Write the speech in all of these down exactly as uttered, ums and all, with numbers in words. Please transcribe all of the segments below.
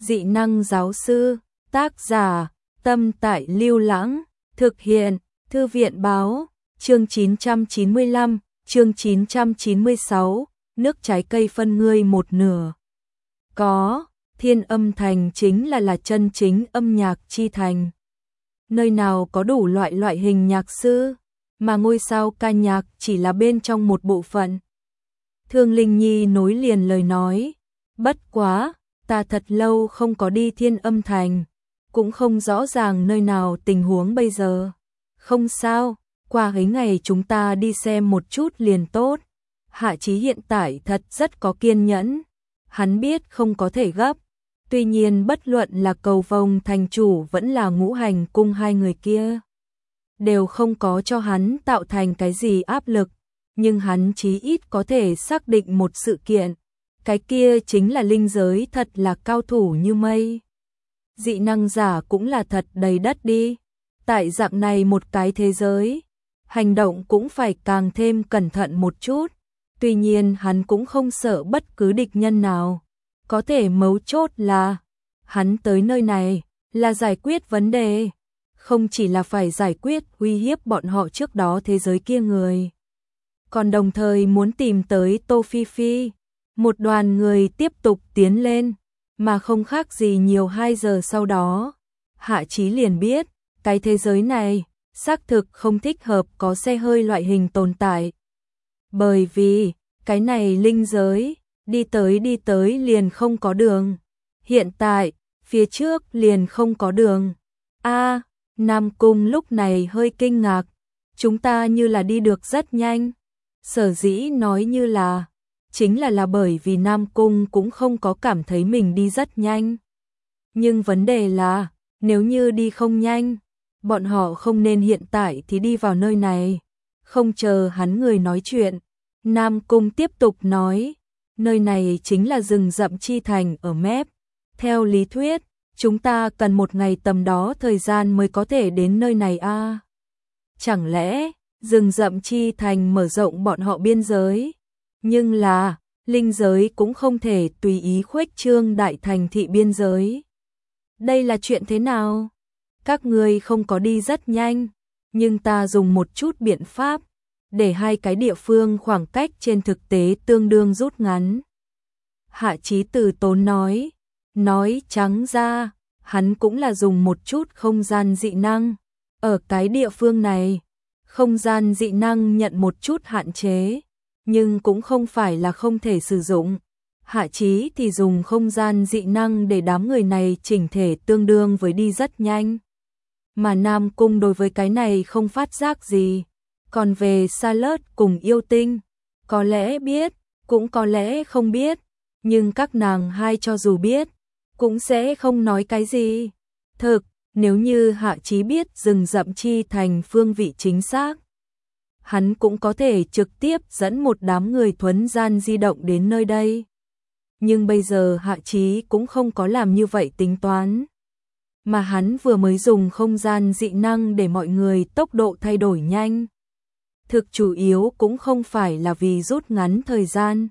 Dị năng giáo sư, tác giả, Tâm Tại Lưu Lãng, thực hiện, Thư viện báo, chương chín trăm chín mươi lăm, chương chín trăm chín mươi sáu, nước trái cây phân ngươi một nửa. Có, Thiên Âm Thành chính là là chân chính âm nhạc chi thành. Nơi nào có đủ loại loại hình nhạc sư, mà ngôi sao ca nhạc chỉ là bên trong một bộ phận. Thương Linh Nhi nối liền lời nói, bất quá, ta thật lâu không có đi Thiên Âm Thành, cũng không rõ ràng nơi nào tình huống bây giờ. Không sao, qua ấy ngày chúng ta đi xem một chút liền tốt. Hạ Chí hiện tại thật rất có kiên nhẫn, hắn biết không có thể gấp. Tuy nhiên bất luận là Cầu Vồng thành chủ vẫn là Ngũ Hành cung hai người kia, đều không có cho hắn tạo thành cái gì áp lực, nhưng hắn chí ít có thể xác định một sự kiện, cái kia chính là linh giới thật là cao thủ như mây. Dị năng giả cũng là thật đầy đất đi, tại dạng này một cái thế giới, hành động cũng phải càng thêm cẩn thận một chút, tuy nhiên hắn cũng không sợ bất cứ địch nhân nào. Có thể mấu chốt là, hắn tới nơi này, là giải quyết vấn đề, không chỉ là phải giải quyết uy hiếp bọn họ trước đó thế giới kia người. Còn đồng thời muốn tìm tới Tô Phi Phi, một đoàn người tiếp tục tiến lên, mà không khác gì nhiều hai giờ sau đó. Hạ Chí liền biết, cái thế giới này, xác thực không thích hợp có xe hơi loại hình tồn tại. Bởi vì, cái này linh giới, đi tới đi tới liền không có đường. Hiện tại, phía trước liền không có đường. A, Nam Cung lúc này hơi kinh ngạc. Chúng ta như là đi được rất nhanh. Sở dĩ nói như là, chính là là bởi vì Nam Cung cũng không có cảm thấy mình đi rất nhanh. Nhưng vấn đề là, nếu như đi không nhanh, bọn họ không nên hiện tại thì đi vào nơi này. Không chờ hắn người nói chuyện, Nam Cung tiếp tục nói, nơi này chính là rừng rậm chi thành ở mép. Theo lý thuyết, chúng ta cần một ngày tầm đó thời gian mới có thể đến nơi này a. À? Chẳng lẽ, rừng rậm chi thành mở rộng bọn họ biên giới? Nhưng là, linh giới cũng không thể tùy ý khuếch trương đại thành thị biên giới. Đây là chuyện thế nào? Các ngươi không có đi rất nhanh, nhưng ta dùng một chút biện pháp, để hai cái địa phương khoảng cách trên thực tế tương đương rút ngắn. Hạ Chí từ tốn nói, nói trắng ra, hắn cũng là dùng một chút không gian dị năng. Ở cái địa phương này, không gian dị năng nhận một chút hạn chế, nhưng cũng không phải là không thể sử dụng. Hạ Chí thì dùng không gian dị năng để đám người này chỉnh thể tương đương với đi rất nhanh. Mà Nam Cung đối với cái này không phát giác gì. Còn về Charlotte cùng Yêu Tinh, có lẽ biết, cũng có lẽ không biết, nhưng các nàng hai cho dù biết, cũng sẽ không nói cái gì. Thực, nếu như Hạ Chí biết rừng rậm chi thành phương vị chính xác, hắn cũng có thể trực tiếp dẫn một đám người thuấn gian di động đến nơi đây. Nhưng bây giờ Hạ Chí cũng không có làm như vậy tính toán. Mà hắn vừa mới dùng không gian dị năng để mọi người tốc độ thay đổi nhanh. Thực chủ yếu cũng không phải là vì rút ngắn thời gian,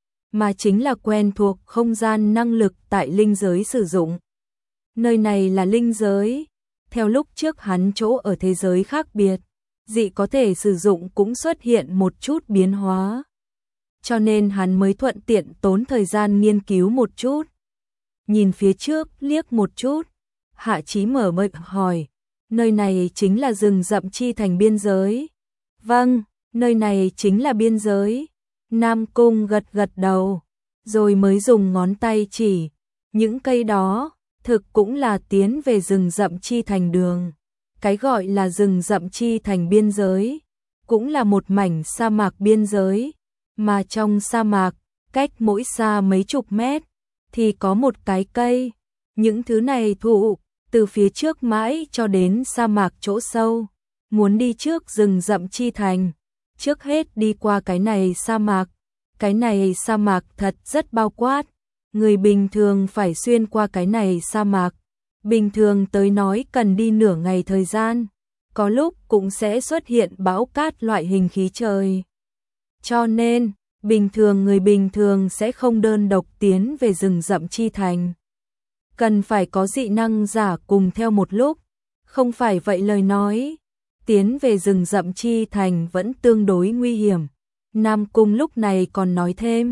mà chính là quen thuộc không gian năng lực tại linh giới sử dụng. Nơi này là linh giới, theo lúc trước hắn chỗ ở thế giới khác biệt, dị có thể sử dụng cũng xuất hiện một chút biến hóa. Cho nên hắn mới thuận tiện tốn thời gian nghiên cứu một chút. Nhìn phía trước liếc một chút, Hạ Chí mở miệng hỏi, nơi này chính là rừng rậm chi thành biên giới. Vâng, nơi này chính là biên giới. Nam Cung gật gật đầu, rồi mới dùng ngón tay chỉ, những cây đó, thực cũng là tiến về rừng rậm chi thành đường. Cái gọi là rừng rậm chi thành biên giới, cũng là một mảnh sa mạc biên giới, mà trong sa mạc, cách mỗi xa mấy chục mét, thì có một cái cây. Những thứ này thụ, từ phía trước mãi cho đến sa mạc chỗ sâu. Muốn đi trước rừng rậm chi thành, trước hết đi qua cái này sa mạc. Cái này sa mạc thật rất bao quát, người bình thường phải xuyên qua cái này sa mạc. Bình thường tới nói cần đi nửa ngày thời gian, có lúc cũng sẽ xuất hiện bão cát loại hình khí trời. Cho nên, bình thường người bình thường sẽ không đơn độc tiến về rừng rậm chi thành. cần phải có dị năng giả cùng theo một lúc, không phải vậy lời nói, tiến về rừng rậm chi thành vẫn tương đối nguy hiểm. Nam Cung lúc này còn nói thêm,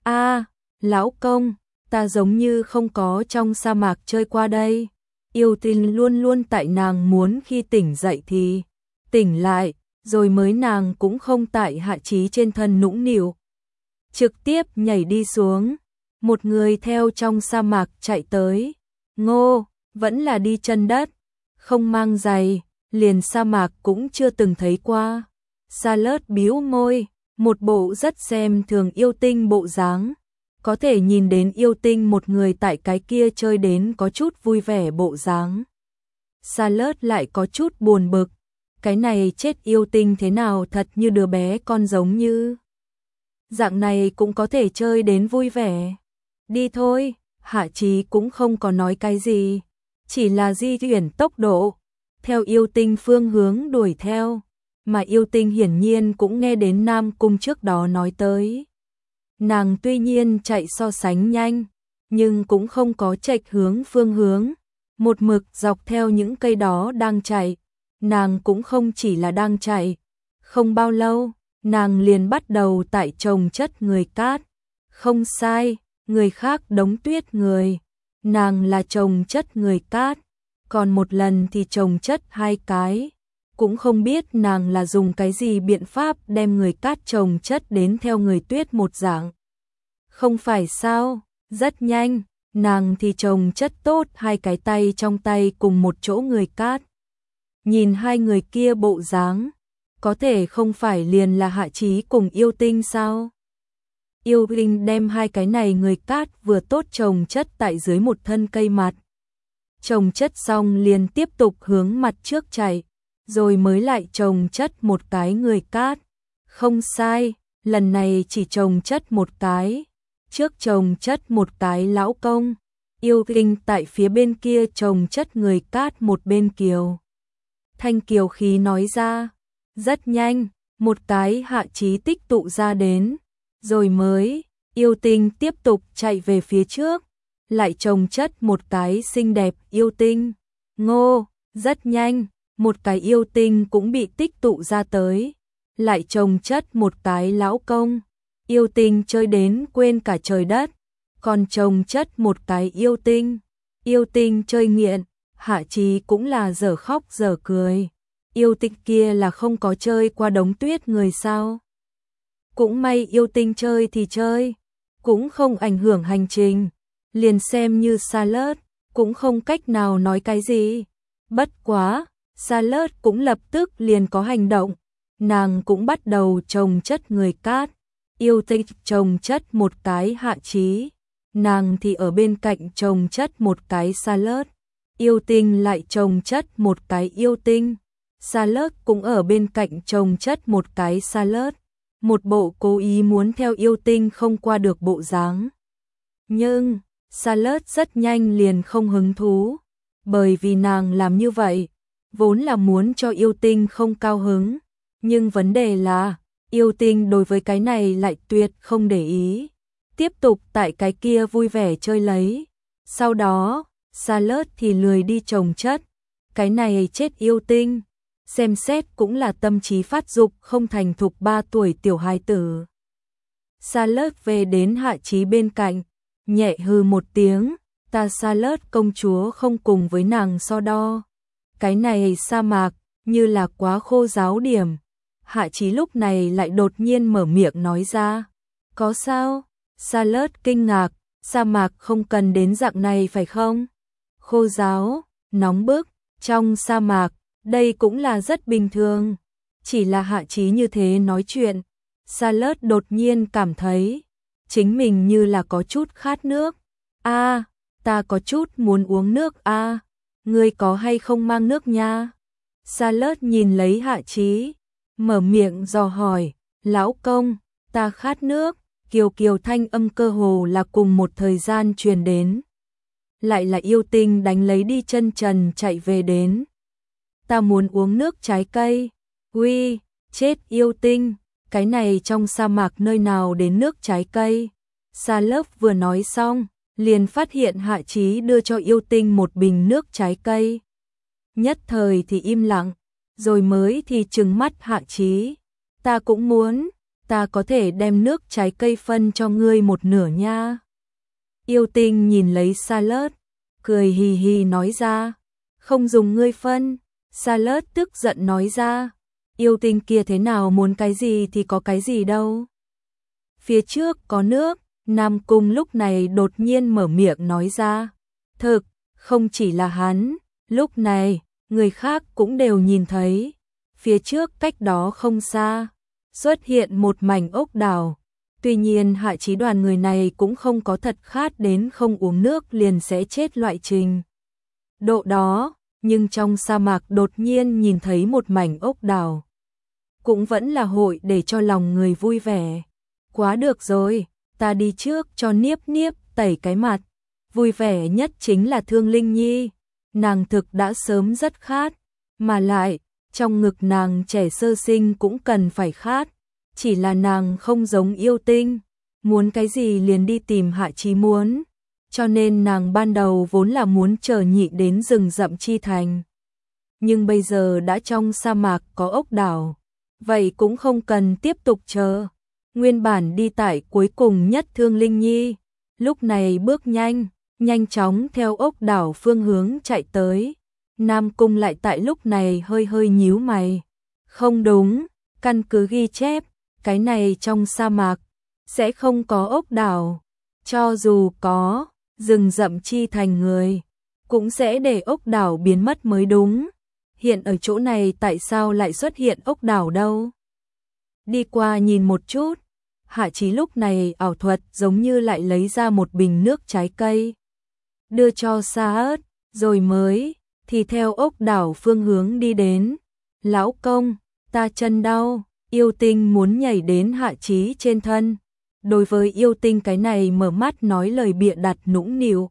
a lão công, ta giống như không có trong sa mạc chơi qua đây. Yêu tinh luôn luôn tại nàng muốn khi tỉnh dậy thì tỉnh lại, rồi mới nàng cũng không tại Hạ Chí trên thân nũng nịu. Trực tiếp nhảy đi xuống, một người theo trong sa mạc chạy tới, ngô, vẫn là đi chân đất, không mang giày, liền sa mạc cũng chưa từng thấy qua. Sa Lớt bĩu môi, một bộ rất xem thường yêu tinh bộ dáng. Có thể nhìn đến yêu tinh một người tại cái kia chơi đến có chút vui vẻ bộ dáng. Sa Lớt lại có chút buồn bực, cái này chết yêu tinh thế nào thật như đứa bé con giống như. Dạng này cũng có thể chơi đến vui vẻ. Đi thôi, Hạ Chí cũng không có nói cái gì, chỉ là di chuyển tốc độ, theo yêu tinh phương hướng đuổi theo, mà yêu tinh hiển nhiên cũng nghe đến Nam Cung trước đó nói tới. Nàng tuy nhiên chạy so sánh nhanh, nhưng cũng không có chệch hướng phương hướng, một mực dọc theo những cây đó đang chạy, nàng cũng không chỉ là đang chạy. Không bao lâu, nàng liền bắt đầu tại trồng chất người cát. Không sai, người khác đống tuyết người, nàng là trồng chất người cát, còn một lần thì trồng chất hai cái. Cũng không biết nàng là dùng cái gì biện pháp đem người cát trồng chất đến theo người tuyết một dạng. Không phải sao, rất nhanh, nàng thì trồng chất tốt hai cái tay trong tay cùng một chỗ người cát. Nhìn hai người kia bộ dáng, có thể không phải liền là Hạ Chí cùng yêu tinh sao? Yêu tinh đem hai cái này người cát vừa tốt trồng chất tại dưới một thân cây mặt. Trồng chất xong liền tiếp tục hướng mặt trước chạy, rồi mới lại trồng chất một cái người cát. Không sai, lần này chỉ trồng chất một cái, trước trồng chất một cái lão công. Yêu tinh tại phía bên kia trồng chất người cát một bên kiều. Thanh kiều khí nói ra, rất nhanh, một cái Hạ Chí tích tụ ra đến, rồi mới, yêu tinh tiếp tục chạy về phía trước, lại trồng chất một cái xinh đẹp yêu tinh. Ngô, rất nhanh, một cái yêu tinh cũng bị tích tụ ra tới, lại trồng chất một cái lão công. Yêu tinh chơi đến quên cả trời đất, còn trồng chất một cái yêu tinh. Yêu tinh chơi nghiện, Hạ Chí cũng là dở khóc dở cười. Yêu tinh kia là không có chơi qua đống tuyết người sao? Cũng may yêu tinh chơi thì chơi, cũng không ảnh hưởng hành trình, liền xem như Sa Lớt, cũng không cách nào nói cái gì. Bất quá, Sa Lớt cũng lập tức liền có hành động, nàng cũng bắt đầu trồng chất người cát. Yêu tinh trồng chất một cái Hạ Chí, nàng thì ở bên cạnh trồng chất một cái Sa Lớt. Yêu tinh lại trồng chất một cái yêu tinh, Sa Lớt cũng ở bên cạnh trồng chất một cái Sa Lớt. Một bộ cố ý muốn theo yêu tinh không qua được bộ dáng. Nhưng, Sa Lớt rất nhanh liền không hứng thú, bởi vì nàng làm như vậy, vốn là muốn cho yêu tinh không cao hứng. Nhưng vấn đề là, yêu tinh đối với cái này lại tuyệt không để ý, tiếp tục tại cái kia vui vẻ chơi lấy. Sau đó, Sa Lớt thì lười đi trồng chất, cái này chết yêu tinh, xem xét cũng là tâm trí phát dục không thành thục ba tuổi tiểu hài tử. Sa Lớt về đến Hạ Chí bên cạnh, nhẹ hừ một tiếng, ta Sa Lớt công chúa không cùng với nàng so đo. Cái này sa mạc, như là quá khô giáo điểm. Hạ Chí lúc này lại đột nhiên mở miệng nói ra. Có sao? Sa Lớt kinh ngạc, sa mạc không cần đến dạng này phải không? Khô giáo, nóng bức, trong sa mạc, đây cũng là rất bình thường. Chỉ là Hạ Chí như thế nói chuyện, Sa Lớt đột nhiên cảm thấy chính mình như là có chút khát nước. A, à, ta có chút muốn uống nước a. À, ngươi có hay không mang nước nha? Sa Lớt nhìn lấy Hạ Chí, mở miệng dò hỏi, lão công, ta khát nước. Kiều kiều thanh âm cơ hồ là cùng một thời gian truyền đến. Lại là yêu tinh đánh lấy đi chân trần chạy về đến. Ta muốn uống nước trái cây. Uy, chết yêu tinh, cái này trong sa mạc nơi nào đến nước trái cây. Sa Lớt vừa nói xong, liền phát hiện Hạ Chí đưa cho Yêu Tinh một bình nước trái cây. Nhất thời thì im lặng, rồi mới thì trừng mắt Hạ Chí. Ta cũng muốn, ta có thể đem nước trái cây phân cho ngươi một nửa nha. Yêu Tinh nhìn lấy Salad, cười hì hì nói ra, không dùng ngươi phân. Salad tức giận nói ra, Yêu Tinh kia thế nào muốn cái gì thì có cái gì đâu. Phía trước có nước, Nam Cung lúc này đột nhiên mở miệng nói ra. Thực, không chỉ là hắn, lúc này, người khác cũng đều nhìn thấy. Phía trước cách đó không xa, xuất hiện một mảnh ốc đảo. Tuy nhiên Hạ Chí đoàn người này cũng không có thật khát đến không uống nước liền sẽ chết loại trình độ đó, nhưng trong sa mạc đột nhiên nhìn thấy một mảnh ốc đảo. Cũng vẫn là hội để cho lòng người vui vẻ. Quá được rồi, ta đi trước cho Niếp Niếp tẩy cái mặt. Vui vẻ nhất chính là Thương Linh Nhi, nàng thực đã sớm rất khát, mà lại, trong ngực nàng trẻ sơ sinh cũng cần phải khát. Chỉ là nàng không giống Yêu Tinh, muốn cái gì liền đi tìm Hạ Chí muốn, cho nên nàng ban đầu vốn là muốn chờ nhị đến rừng rậm chi thành. Nhưng bây giờ đã trong sa mạc có ốc đảo, vậy cũng không cần tiếp tục chờ. Nguyên bản đi tại cuối cùng nhất Thương Linh Nhi, lúc này bước nhanh, nhanh chóng theo ốc đảo phương hướng chạy tới. Nam Cung lại tại lúc này hơi hơi nhíu mày. Không đúng, căn cứ ghi chép, cái này trong sa mạc sẽ không có ốc đảo. Cho dù có, rừng rậm chi thành người cũng sẽ để ốc đảo biến mất mới đúng. Hiện ở chỗ này tại sao lại xuất hiện ốc đảo đâu? Đi qua nhìn một chút, Hạ Chí lúc này ảo thuật giống như lại lấy ra một bình nước trái cây, đưa cho Sa ớt, rồi mới thì theo ốc đảo phương hướng đi đến. Lão công, ta chân đau. Yêu Tinh muốn nhảy đến Hạ Chí trên thân. Đối với Yêu Tinh cái này mở mắt nói lời bịa đặt nũng nịu.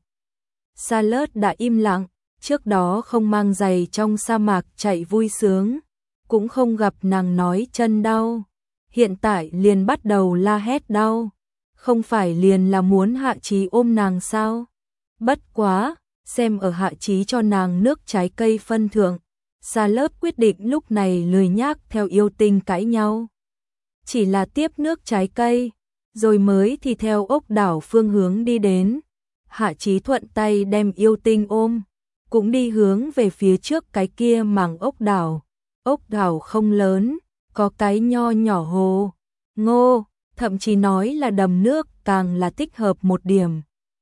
Salad đã im lặng, trước đó không mang giày trong sa mạc chạy vui sướng, cũng không gặp nàng nói chân đau. Hiện tại liền bắt đầu la hét đau, không phải liền là muốn Hạ Chí ôm nàng sao? Bất quá, xem ở Hạ Chí cho nàng nước trái cây phân thượng, Salad quyết định lúc này lười nhác theo Yêu Tinh cãi nhau. Chỉ là tiếp nước trái cây, rồi mới thì theo ốc đảo phương hướng đi đến. Hạ Chí thuận tay đem Yêu Tinh ôm, cũng đi hướng về phía trước cái kia mảng ốc đảo. Ốc đảo không lớn, có cái nho nhỏ hồ ngô, thậm chí nói là đầm nước càng là thích hợp một điểm.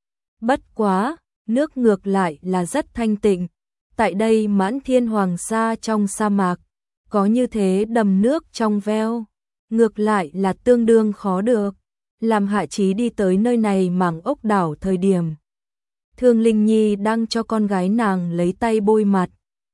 Bất quá, nước ngược lại là rất thanh tịnh. Tại đây Mãn Thiên Hoàng Sa trong sa mạc, có như thế đầm nước trong veo, ngược lại là tương đương khó được. Làm Hạ Chí đi tới nơi này mảng ốc đảo thời điểm, Thương Linh Nhi đang cho con gái nàng lấy tay bôi mặt,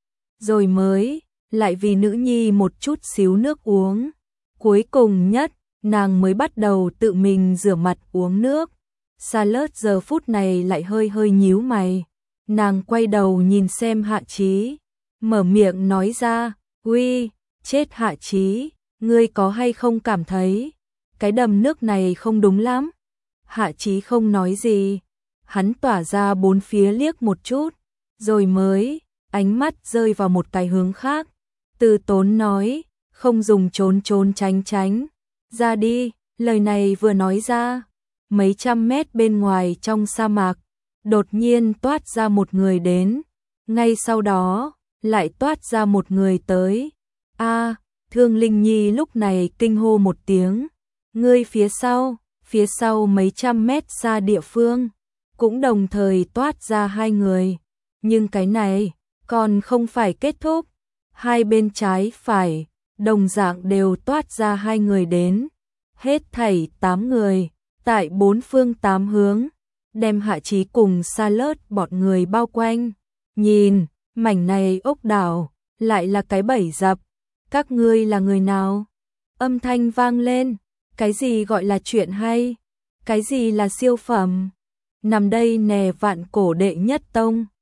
rồi mới lại vì nữ nhi một chút xíu nước uống. Cuối cùng nhất, nàng mới bắt đầu tự mình rửa mặt uống nước. Salad giờ phút này lại hơi hơi nhíu mày. Nàng quay đầu nhìn xem Hạ Chí, mở miệng nói ra, uy, chết Hạ Chí, ngươi có hay không cảm thấy cái đầm nước này không đúng lắm? Hạ Chí không nói gì, hắn tỏa ra bốn phía liếc một chút, rồi mới ánh mắt rơi vào một cái hướng khác. Từ Tốn nói, không dùng trốn trốn tránh tránh, ra đi. Lời này vừa nói ra, mấy trăm mét bên ngoài trong sa mạc, đột nhiên toát ra một người đến, ngay sau đó lại toát ra một người tới. A, Thương Linh Nhi lúc này kinh hô một tiếng, ngươi phía sau, phía sau mấy trăm mét xa địa phương, cũng đồng thời toát ra hai người, nhưng cái này còn không phải kết thúc, hai bên trái phải đồng dạng đều toát ra hai người đến, hết thảy tám người, tại bốn phương tám hướng, đem Hạ Chí cùng Salad bọn người bao quanh. Nhìn, mảnh này ốc đảo, lại là cái bẫy dập. Các ngươi là người nào? Âm thanh vang lên, cái gì gọi là chuyện hay? Cái gì là siêu phẩm? Nằm đây nè Vạn Cổ đệ nhất tông,